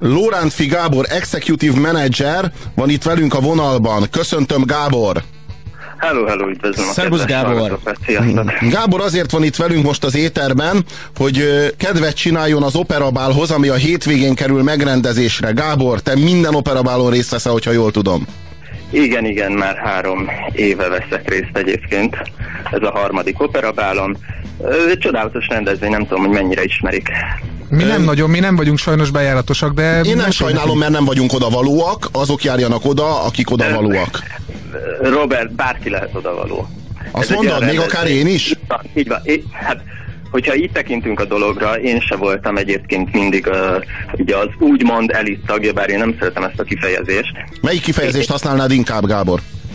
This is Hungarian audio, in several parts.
Lórántfi Gábor, Executive Manager van itt velünk a vonalban. Köszöntöm, Gábor! Hello, üdvözlöm a Szervusz, Gábor! Gábor azért van itt velünk most az éterben, hogy kedvet csináljon az Operabálhoz, ami a hétvégén kerül megrendezésre. Gábor, te minden Operabálon részt veszel, hogyha jól tudom. Igen, már 3 éve veszek részt egyébként. Ez a 3. Operabálon. Egy csodálatos rendezvény, nem tudom, hogy mennyire ismerik. Mi nem vagyunk sajnos bejáratosak, de... Én nem sajnálom, mert nem vagyunk odavalóak, azok járjanak oda, akik odavalóak. Robert, bárki lehet odavaló. Azt mondod, még akár én is? Így van. Hát, hogyha így tekintünk a dologra, én se voltam egyébként mindig ugye az úgymond elit tagja, bár én nem szeretem ezt a kifejezést. Melyik kifejezést használnád inkább, Gábor?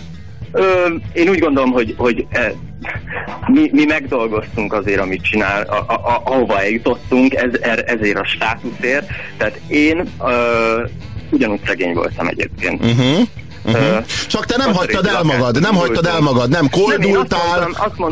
Én úgy gondolom, hogy mi megdolgoztunk azért, amit csinál, ahova eljutottunk, ezért a státuszért. Tehát én ugyanúgy szegény voltam egyébként. Csak te nem hagytad el magad, nem koldultál.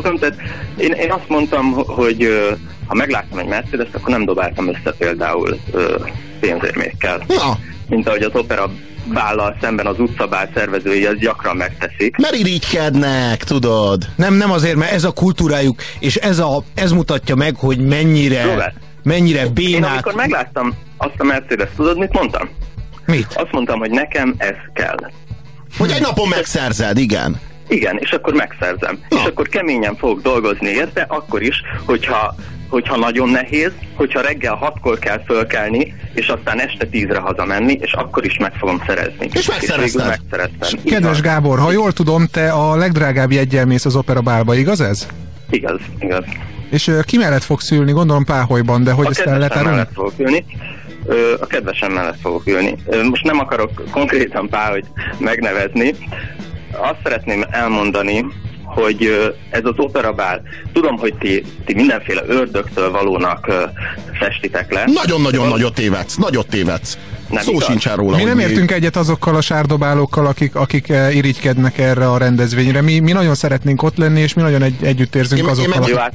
Én azt mondtam, hogy ha megláttam egy Mercedes-t, akkor nem dobáltam össze például pénzérmékkel. Na. Mint ahogy az Opera Bállal szemben az utcabál szervezői ezt gyakran megteszik. Mert irigykednek, tudod. Nem azért, mert ez a kultúrájuk, és ez mutatja meg, hogy mennyire bénák. Én amikor megláttam azt a Mercedes-t, tudod, mit mondtam? Mit? Azt mondtam, hogy nekem ez kell. Hogy egy napon megszerzed, igen. Igen, és akkor megszerzem. És akkor keményen fogok dolgozni érte, akkor is, hogyha nagyon nehéz, hogyha reggel 6-kor kell fölkelni, és aztán este 10-re hazamenni, és akkor is meg fogom szerezni. És megszerezted. Kedves Gábor, ha jól tudom, te a legdrágább jeggyel mész az Operabálba, igaz ez? Igaz. És ki mellett fogsz ülni? Gondolom Páholyban, de hogy ezt el lehet árulni? Fogok ülni. A kedvesem mellett fogok ülni. Most nem akarok konkrétan Páholyt megnevezni. Azt szeretném elmondani, hogy ez az Operabál, tudom, hogy ti mindenféle ördögtől valónak festitek le. Nagyon-nagyon nagyot tévedsz. Szó sincsen róla. Mi nem értünk egyet azokkal a sárdobálókkal, akik irigykednek erre a rendezvényre. Mi nagyon szeretnénk ott lenni, és mi nagyon együtt érzünk azokkal.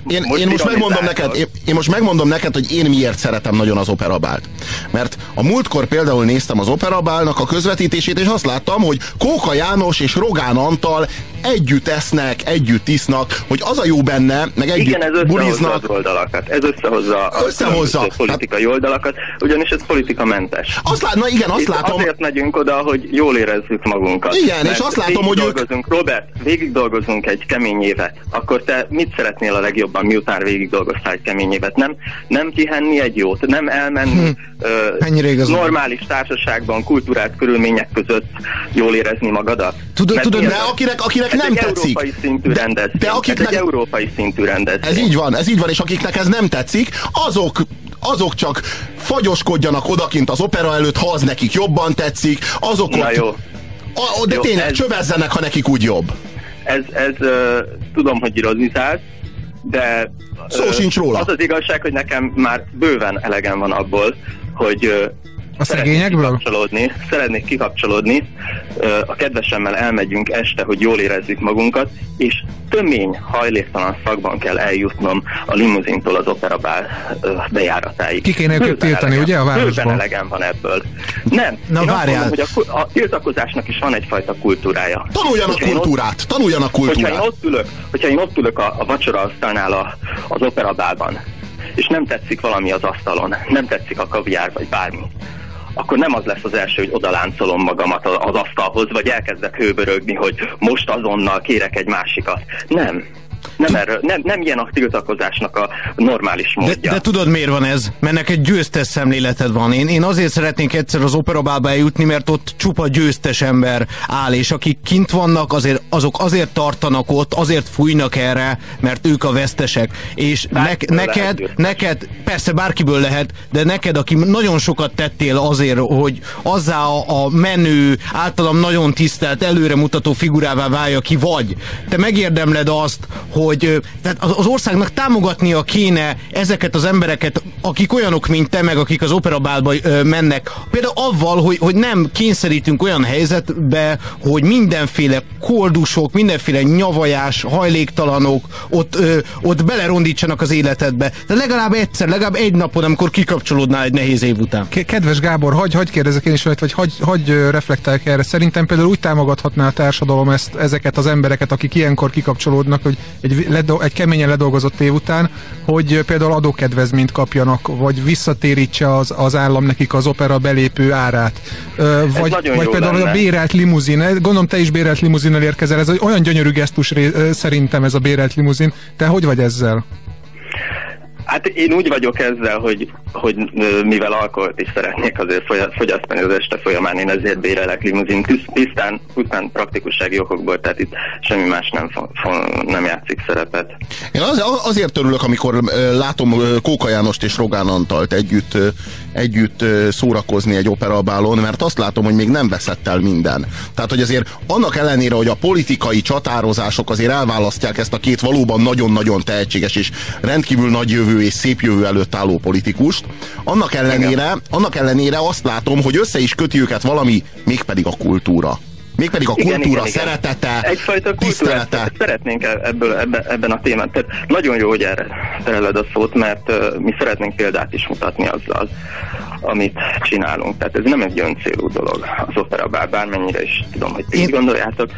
Én most megmondom neked, hogy én miért szeretem nagyon az Operabált. Mert a múltkor például néztem az Operabálnak a közvetítését, és azt láttam, hogy Kóka János és Rogán Antal együtt esznek, együtt isznak, hogy az a jó benne, meg együtt buliznak. Ez összehozza a politikai oldalakat, ugyanis ez politikamentes. Azt látom. Azért megyünk oda, hogy jól érezzük magunkat. Igen, és azt látom, hogy Robert, végig dolgozunk egy kemény évet, akkor te mit szeretnél a legjobban, miután végig dolgoztál egy kemény évet? Nem kihenni egy jót, nem elmenni normális társaságban, kultúrált körülmények között jól érezni magadat? Tudod, de akinek nem tetszik. Ez egy európai szintű rendezvény. Ez így van, és akiknek ez nem tetszik, azok csak fagyoskodjanak odakint az opera előtt, ha az nekik jobban tetszik, azok ott... Jó. De tényleg csövezzenek, ha nekik úgy jobb. Tudom, hogy ironizálsz, de szó sincs róla. Az az igazság, hogy nekem már bőven elegem van abból, hogy a szegényekből? Szeretnék kikapcsolódni, a kedvesemmel elmegyünk este, hogy jól érezzük magunkat, és tömény, hajléktalan szakban kell eljutnom a limuzintól az Operabál bejáratáig. Ki kéne őket tiltani, ugye, a városban? Bőven elegem van ebből. Nem. Na várjál. Mondom, hogy a tiltakozásnak is van egyfajta kultúrája. Tanuljanak kultúrát. Hogyha én ott ülök a vacsoraasztalnál az Operabálban, és nem tetszik valami az asztalon, nem tetszik a kaviár vagy bármi, akkor nem az lesz az első, hogy odaláncolom magamat az asztalhoz, vagy elkezdek hőbörögni, hogy most azonnal kérek egy másikat. Nem ilyen a tiltakozásnak a normális módja. De tudod, miért van ez? Mert neked győztes szemléleted van. Én azért szeretnék egyszer az Operabálba eljutni, mert ott csupa győztes ember áll, és akik kint vannak, azok azért tartanak ott, azért fújnak erre, mert ők a vesztesek. És neked, persze bárkiből lehet, de neked, aki nagyon sokat tettél azért, hogy azzá a menő, általam nagyon tisztelt, előremutató figurává válja ki vagy. Te megérdemled azt, tehát az országnak támogatnia kéne ezeket az embereket, akik olyanok, mint te, meg akik az operabálba mennek. Például avval, hogy nem kényszerítünk olyan helyzetbe, hogy mindenféle koldusok, mindenféle nyavajás, hajléktalanok ott belerondítsanak az életedbe. De legalább egyszer, legalább egy napon, amikor kikapcsolódnál egy nehéz év után. Kedves Gábor, hagy kérdezek én is, vagy hagy reflektálják erre. Szerintem például úgy támogathatná a társadalom ezeket az embereket, akik ilyenkor kikapcsolódnak, hogy egy keményen ledolgozott év után, hogy például adókedvezményt kapjanak, vagy visszatérítse az állam nekik az opera belépő árát. Vagy például a bérelt limuzin. Gondolom, te is bérelt limuzinnel érkezel. Ez olyan gyönyörű gesztus szerintem, ez a bérelt limuzin. Te hogy vagy ezzel? Hát én úgy vagyok ezzel, hogy mivel alkoholt is szeretnék azért fogyasztani az este folyamán, én ezért bérelek limuzin, pusztán praktikussági okokból, tehát itt semmi más nem játszik szerepet. Én azért örülök, amikor látom Kóka Jánost és Rogán Antalt együtt szórakozni egy operabálon, mert azt látom, hogy még nem veszett el minden. Tehát, hogy azért annak ellenére, hogy a politikai csatározások azért elválasztják ezt a két valóban nagyon-nagyon tehetséges és rendkívül nagy jövő és szép jövő előtt álló politikust, annak ellenére azt látom, hogy össze is köti őket valami, mégpedig a kultúra. Mégpedig a kultúra szeretete, egyfajta kultúrát szeretnénk ebben a témán. Tehát nagyon jó, hogy erre tereled a szót, mert mi szeretnénk példát is mutatni azzal, amit csinálunk. Tehát ez nem egy öncélú dolog az operabál, bármennyire is tudom, hogy ti gondoljátok.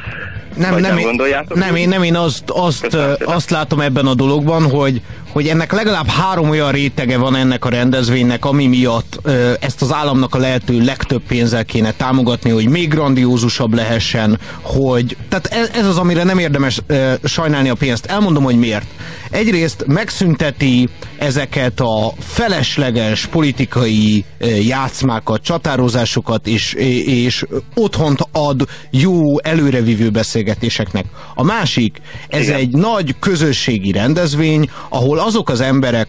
Nem, én azt látom ebben a dologban, hogy ennek legalább 3 olyan rétege van ennek a rendezvénynek, ami miatt ezt az államnak a lehető legtöbb pénzzel kéne támogatni, hogy még grandiózusabb lehessen, tehát ez az, amire nem érdemes sajnálni a pénzt. Elmondom, hogy miért. Egyrészt megszünteti ezeket a felesleges politikai játszmákat, csatározásokat, és otthont ad jó, előrevívő beszélgetéseknek. A másik, ez egy nagy közösségi rendezvény, ahol azok az emberek,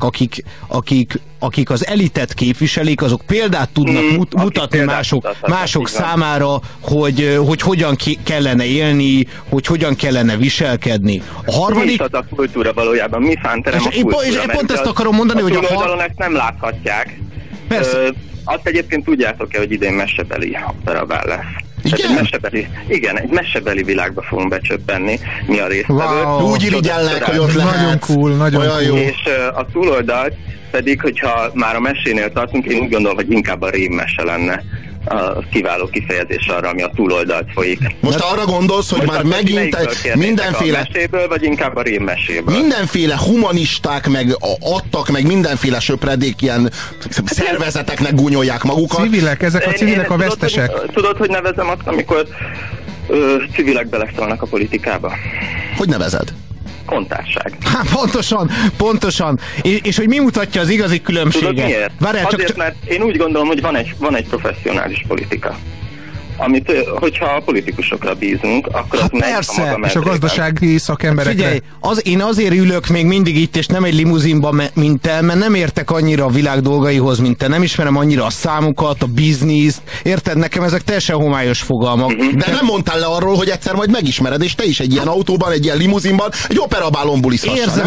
akik az elitet képviselik, azok példát tudnak mutatni mások számára, hogy hogyan kellene élni, hogy hogyan kellene viselkedni. A harmadik... Mi is az a kultúra valójában? Mi fánterem a kultúra? És pont ezt akarom mondani, hogy a túloldalon ezt nem láthatják. Persze. Azt egyébként tudjátok-e, hogy idén mesebeli operabál lesz. Egy mesebeli világba fogunk becsöppenni, mi a résztvevők. Wow. Úgy irigyellek, hogy ott lehet. Nagyon cool, nagyon jó. És a túloldalt pedig, hogyha már a mesénél tartunk, én úgy gondolom, hogy inkább a rémmese lenne a kiváló kifejezés arra, ami a túloldalt folyik. Most arra gondolsz, hogy már megint mindenféle... A meséből, vagy inkább a rémmeséből? Mindenféle humanisták adtak, meg mindenféle söpredék ilyen szervezeteknek gúnyolják magukat. Civilek, ezek a civilek a vesztesek. Tudod, hogy nevezem azt, amikor civilek beleszólnak a politikába? Hogy nevezed? Kontárság. Pontosan. És hogy mi mutatja az igazi különbséget? Tudod miért? Azért, mert én úgy gondolom, hogy van egy professzionális politika. Amit, hogyha a politikusokra bízunk, akkor az megy a maga és a gazdasági szakemberekre. Figyelj, én azért ülök még mindig itt, és nem egy limuzinban, mint te, mert nem értek annyira a világ dolgaihoz, mint te. Nem ismerem annyira a számukat, a bizniszt. Érted? Nekem ezek teljesen homályos fogalmak. De nem mondtál le arról, hogy egyszer majd megismered, és te is egy ilyen autóban, egy ilyen limuzinban, egy operabálon buliszhassa.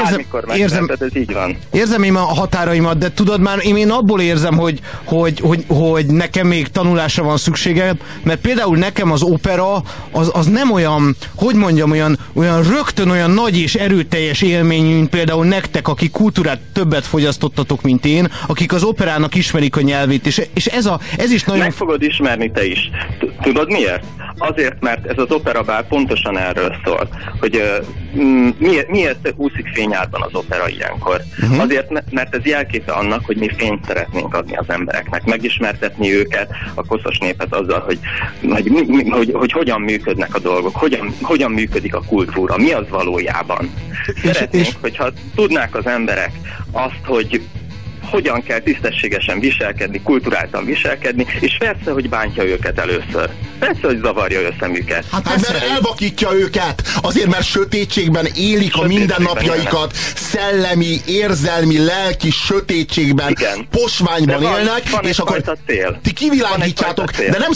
Érzem én a határaimat, de tudod már, én abból érzem, hogy nekem még tanulásra van szüksége, mert például nekem az opera az nem olyan, hogy mondjam, olyan rögtön olyan nagy és erőteljes élmény, mint például nektek, akik kultúrát többet fogyasztottatok, mint én, akik az operának ismerik a nyelvét, és ez is nagyon... Meg fogod ismerni te is. Tudod miért? Azért, mert ez az operabál pontosan erről szól, hogy miért úszik fényárban az opera ilyenkor. Azért, mert ez jelképe annak, hogy mi fényt szeretnénk adni az embereknek, megismertetni őket, a koszos népet azzal, hogy hogyan működnek a dolgok, hogyan működik a kultúra, mi az valójában. Szeretnénk, hogyha tudnák az emberek azt, hogyan kell tisztességesen viselkedni, kulturáltan viselkedni, és persze, hogy bántja őket először. Persze, hogy zavarja a szemüket. Hát mert elvakítja őket, azért, mert sötétségben élik a mindennapjaikat, szellemi, érzelmi, lelki sötétségben, posványban élnek, és akkor ti kivilágítjátok,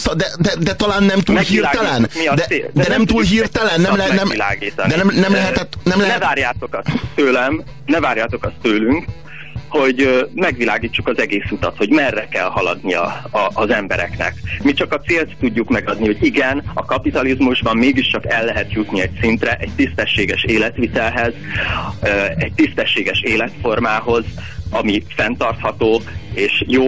de talán nem túl hirtelen. De nem túl hirtelen, nem lehetett. Ne várjátok azt tőlem, ne várjátok azt tőlünk, hogy megvilágítsuk az egész utat, hogy merre kell haladni az embereknek. Mi csak a célt tudjuk megadni, hogy igen, a kapitalizmusban mégiscsak el lehet jutni egy szintre, egy tisztességes életvitelhez, egy tisztességes életformához, ami fenntartható és jó,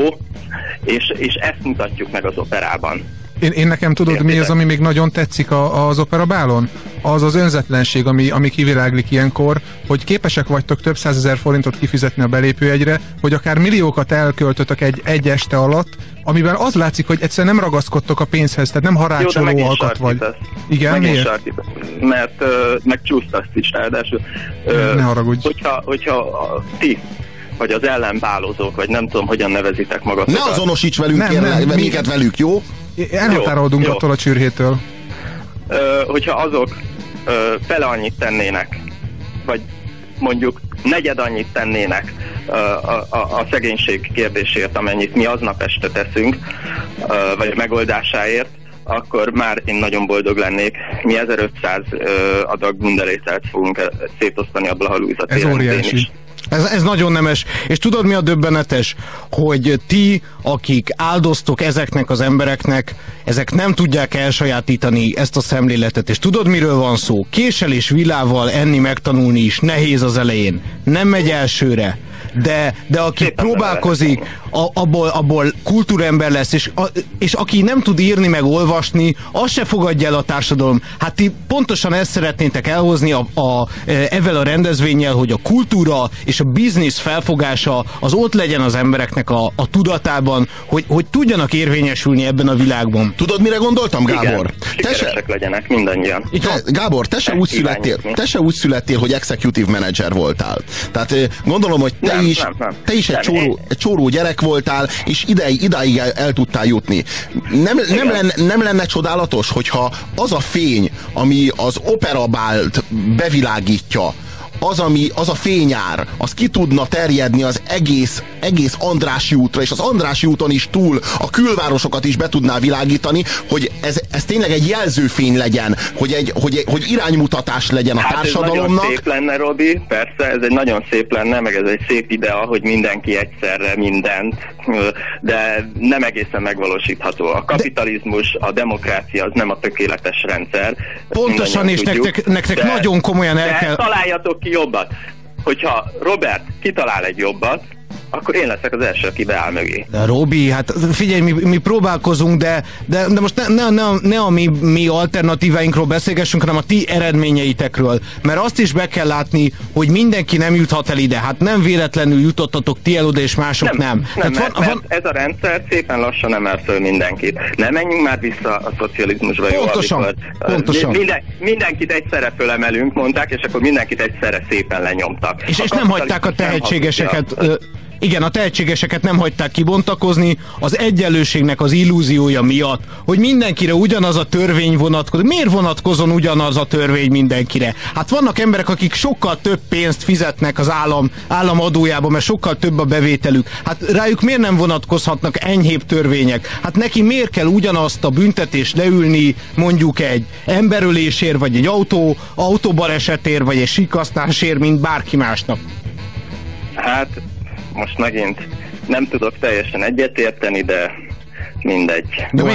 és ezt mutatjuk meg az operában. Én nekem tudod, mi az, ami még nagyon tetszik az operabálon? Az az önzetlenség, ami kiviláglik ilyenkor, hogy képesek vagytok több 100 000 forintot kifizetni a belépőjegyre, hogy akár milliókat elköltötök egy este alatt, amiben az látszik, hogy egyszerűen nem ragaszkodtok a pénzhez, tehát nem harácsoló alkat vagy. Igen, miért? Mert megcsúsztasz is, ráadásul. Ne haragudj. Hogyha ti vagy az ellenbálozók, vagy nem tudom, hogyan nevezitek magatokat. Ne azonosíts velünk, kérlek, minket velük, jó? Elhatárolódunk attól a csürhétől. Hogyha azok fele annyit tennének, vagy mondjuk negyed annyit tennének a szegénység kérdésért, amennyit mi aznap este teszünk, vagy a megoldásáért, akkor már én nagyon boldog lennék. Mi 1500 adag bunderételt fogunk szétosztani a Blaha Lujza téren. Ez óriási. Ez nagyon nemes. És tudod, mi a döbbenetes? Hogy ti, akik áldoztok ezeknek az embereknek, ezek nem tudják elsajátítani ezt a szemléletet. És tudod, miről van szó? Késsel és vilával enni megtanulni is nehéz az elején. Nem megy elsőre. De aki próbálkozik, abból kultúrember lesz, és aki nem tud írni meg olvasni, azt se fogadja el a társadalom. Hát ti pontosan ezt szeretnétek elhozni ezzel a rendezvénnyel, hogy a kultúra és a biznisz felfogása az ott legyen az embereknek a tudatában, hogy tudjanak érvényesülni ebben a világban. Tudod, mire gondoltam, Gábor? Igen, sikeresek legyenek mindannyian. Gábor, te se úgy születtél, hogy executive manager voltál. Tehát gondolom, hogy te is egy csóró gyerek voltál, és idáig el tudtál jutni. Nem lenne csodálatos, hogyha az a fény, ami az operabált bevilágítja, az a fényár, az ki tudna terjedni az egész Andrássy útra, és az Andrássy úton is túl a külvárosokat is be tudná világítani, hogy ez tényleg egy jelzőfény legyen, hogy iránymutatás legyen a társadalomnak. Ez nagyon szép lenne, Robi, persze, ez egy nagyon szép lenne, meg ez egy szép idea, hogy mindenki egyszerre mindent, de nem egészen megvalósítható. A kapitalizmus, a demokrácia az nem a tökéletes rendszer. Pontosan, és tudjuk, nektek nagyon komolyan el kell... találjatok ki jobbat. Hogyha Robert kitalál egy jobbat, akkor én leszek az első, aki beáll mögé. De Robi, hát figyelj, mi próbálkozunk, de most ne a mi alternatíváinkról beszélgessünk, hanem a ti eredményeitekről. Mert azt is be kell látni, hogy mindenki nem juthat el ide. Hát nem véletlenül jutottatok ti el oda, és mások nem. Mert ez a rendszer szépen lassan emel föl mindenkit. Nem menjünk már vissza a szocializmusba. Pontosan. Mindenkit egyszerre fölemelünk, mondták, és akkor mindenkit egyszerre szépen lenyomtak. És nem hagyták a tehetségeseket... Igen, a tehetségeseket nem hagyták kibontakozni az egyenlőségnek az illúziója miatt, hogy mindenkire ugyanaz a törvény vonatkozik. Miért vonatkozon ugyanaz a törvény mindenkire? Hát vannak emberek, akik sokkal több pénzt fizetnek az állam adójába, mert sokkal több a bevételük. Hát rájuk miért nem vonatkozhatnak enyhébb törvények? Hát neki miért kell ugyanazt a büntetést leülni mondjuk egy emberölésért, vagy egy autóbalesetért, vagy egy sikasztásért, mint bárki másnak? Hát... most megint nem tudok teljesen egyetérteni, de mindegy.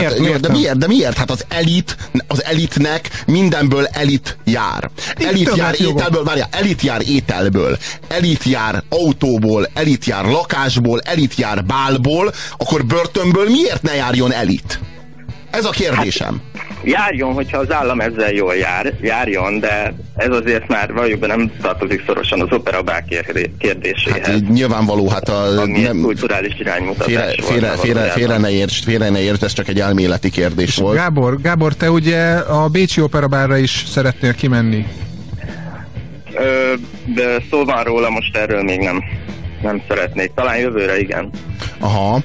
De miért? Hát az elitnek mindenből elit jár. Elit jár ételből, elit jár ételből, elit jár autóból, elit jár lakásból, elit jár bálból, akkor börtönből miért ne járjon elit? Ez a kérdésem. Hát, járjon, hogyha az állam ezzel jól járjon, de ez azért már valójában nem tartozik szorosan az operabál kérdéséhez. Hát nyilvánvaló, hát ami nem, kulturális iránymutatás félre ne érts, ez csak egy elméleti kérdés volt. Gábor, te ugye a bécsi operabálra is szeretnél kimenni? De szó van róla, most erről még nem. Nem szeretnék. Talán jövőre igen. Aha.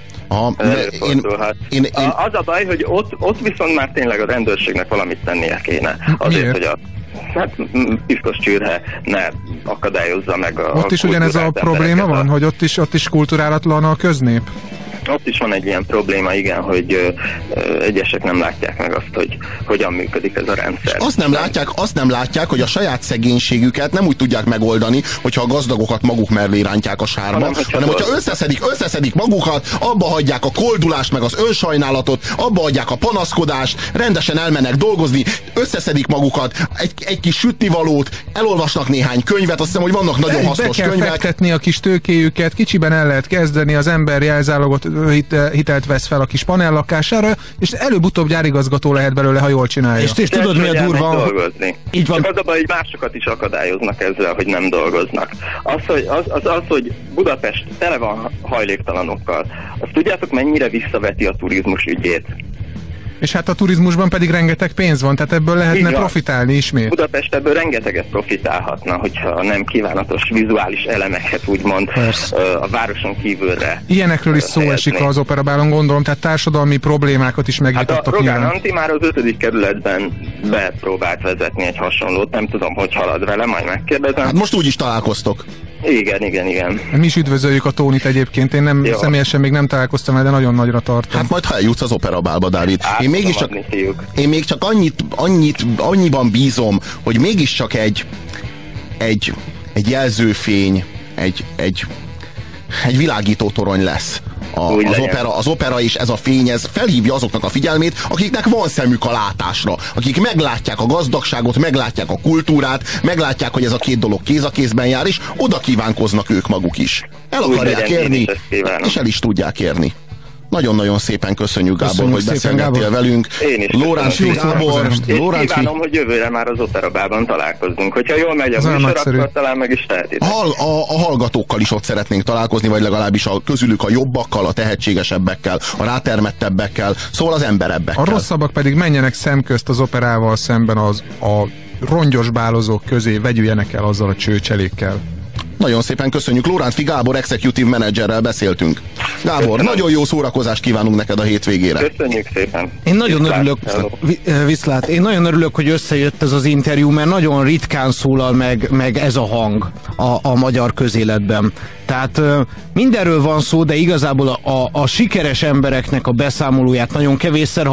Az a baj, hogy ott viszont már tényleg a rendőrségnek valamit tennie kéne. Azért, hogy a piszkos csürhe ne akadályozza meg a ott is ugyanez a probléma van, hogy ott is kulturálatlan a köznép? Ott is van egy ilyen probléma, igen, hogy egyesek nem látják meg azt, hogy hogyan működik ez a rendszer. Azt nem látják, hogy a saját szegénységüket nem úgy tudják megoldani, hogyha a gazdagokat maguk mellé rántják a sárba, hanem hogyha összeszedik magukat, abba hagyják a koldulást, meg az önsajnálatot, abba hagyják a panaszkodást, rendesen elmennek dolgozni, összeszedik magukat, egy kis sütnivalót, elolvasnak néhány könyvet, azt hiszem, hogy vannak nagyon hasznos könyvek. Be kell fektetni a kis tőkéjüket, kicsiben el lehet kezdeni, az ember jelzálogot hitelt vesz fel a kis panellakására, és előbb-utóbb gyárigazgató lehet belőle, ha jól csinálja. És tudod, mi a durva? Így van. Az a baj, hogy másokat is akadályoznak ezzel, hogy nem dolgoznak. Az, hogy Budapest tele van hajléktalanokkal, azt tudjátok, mennyire visszaveti a turizmus ügyét? És hát a turizmusban pedig rengeteg pénz van, tehát ebből lehetne profitálni ismét. Budapest ebből rengeteget profitálhatna, hogyha nem kívánatos vizuális elemeket úgymond a városon kívülre. Ilyenekről is szó esik az Operabálon, gondolom, tehát társadalmi problémákat is megvitattak. Hát a Rogán Anti már az 5. kerületben bepróbált vezetni egy hasonlót, nem tudom, hogy halad vele, majd megkérdezem. Hát most úgy is találkoztok. Igen. Mi is üdvözöljük a Tónit egyébként, én személyesen még nem találkoztam el, de nagyon nagyra tartom. Hát majd ha eljutsz az Operabálba, Dávid. Én még csak annyiban bízom, hogy mégiscsak egy jelzőfény, egy világító torony lesz. Az opera és ez a fény, ez felhívja azoknak a figyelmét, akiknek van szemük a látásra, akik meglátják a gazdagságot, meglátják a kultúrát, meglátják, hogy ez a két dolog kéz a kézben jár, és oda kívánkoznak ők maguk is. El akarják érni, és el is tudják érni. Nagyon-nagyon szépen köszönjük, Gábor, hogy beszélgettél velünk. Én is. Lóránci Gábor. Kívánom, hogy jövőre már az Operabálban találkozzunk. Hogyha jól megy a műsor, akkor talán meg is tehetitek. A hallgatókkal is ott szeretnénk találkozni, vagy legalábbis közülük a jobbakkal, a tehetségesebbekkel, a rátermettebbekkel, szóval az emberebbekkel. A rosszabbak pedig menjenek szemközt az operával szemben a rongyos bálozók közé, vegyüljenek el azzal a csőcselékkel. Nagyon szépen köszönjük. Lóránci Gábor executive managerrel beszéltünk. Gábor, köszönöm. Nagyon jó szórakozást kívánunk neked a hétvégére. Köszönjük szépen. Én nagyon örülök, Viszlát, én nagyon örülök, hogy összejött ez az interjú, mert nagyon ritkán szólal meg ez a hang a magyar közéletben. Tehát mindenről van szó, de igazából a sikeres embereknek a beszámolóját nagyon kevésszer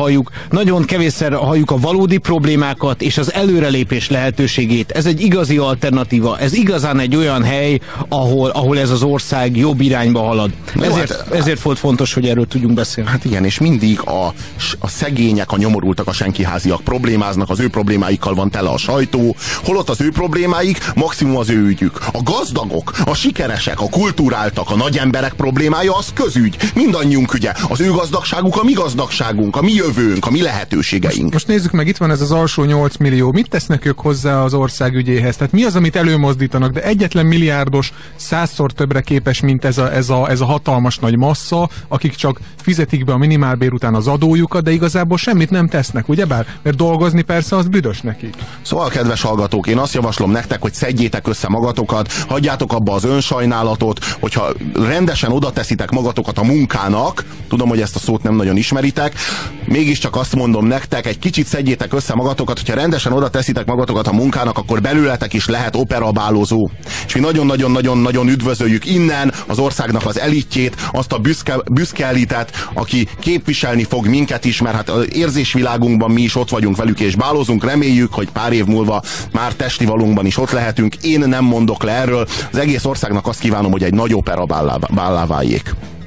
halljuk a valódi problémákat és az előrelépés lehetőségét. Ez egy igazi alternatíva, ez igazán egy olyan hely, ahol ez az ország jobb irányba halad. Ezért volt fontos, hogy erről tudjunk beszélni. Hát igen, és mindig a szegények, a nyomorultak, a senkiháziak problémáznak, az ő problémáikkal van tele a sajtó, holott az ő problémáik maximum az ő ügyük. A gazdagok, a sikeresek, a kulturáltak, a nagy emberek problémája az közügy. Mindannyiunk ügye. Az ő gazdagságuk a mi gazdagságunk, a mi jövőnk, a mi lehetőségeink. Most nézzük meg, itt van ez az alsó 8 millió. Mit tesznek ők hozzá az ország ügyéhez? Tehát mi az, amit előmozdítanak? De egyetlen milliárdos 100-szor többre képes, mint ez a hatalmas nagy massza, akik csak fizetik be a minimálbér után az adójukat, de igazából semmit nem tesznek, ugyebár? Mert dolgozni persze az büdös nekik. Szóval, kedves hallgatók, én azt javaslom nektek, hogy szedjétek össze magatokat, hagyjátok abba az önsajnálatot, hogyha rendesen oda teszitek magatokat a munkának, tudom, hogy ezt a szót nem nagyon ismeritek, mégiscsak azt mondom nektek, egy kicsit szedjétek össze magatokat, hogyha rendesen oda teszitek magatokat a munkának, akkor belőletek is lehet operabálozó. És mi nagyon-nagyon-nagyon üdvözöljük innen az országnak az elitjét, azt a büszke elitet, aki képviselni fog minket is, mert hát az érzésvilágunkban mi is ott vagyunk velük és bálozunk, reméljük, hogy pár év múlva már testi valónkban is ott lehetünk. Én nem mondok le erről, az egész országnak azt kívánom, hogy egy nagy operabállá váljék.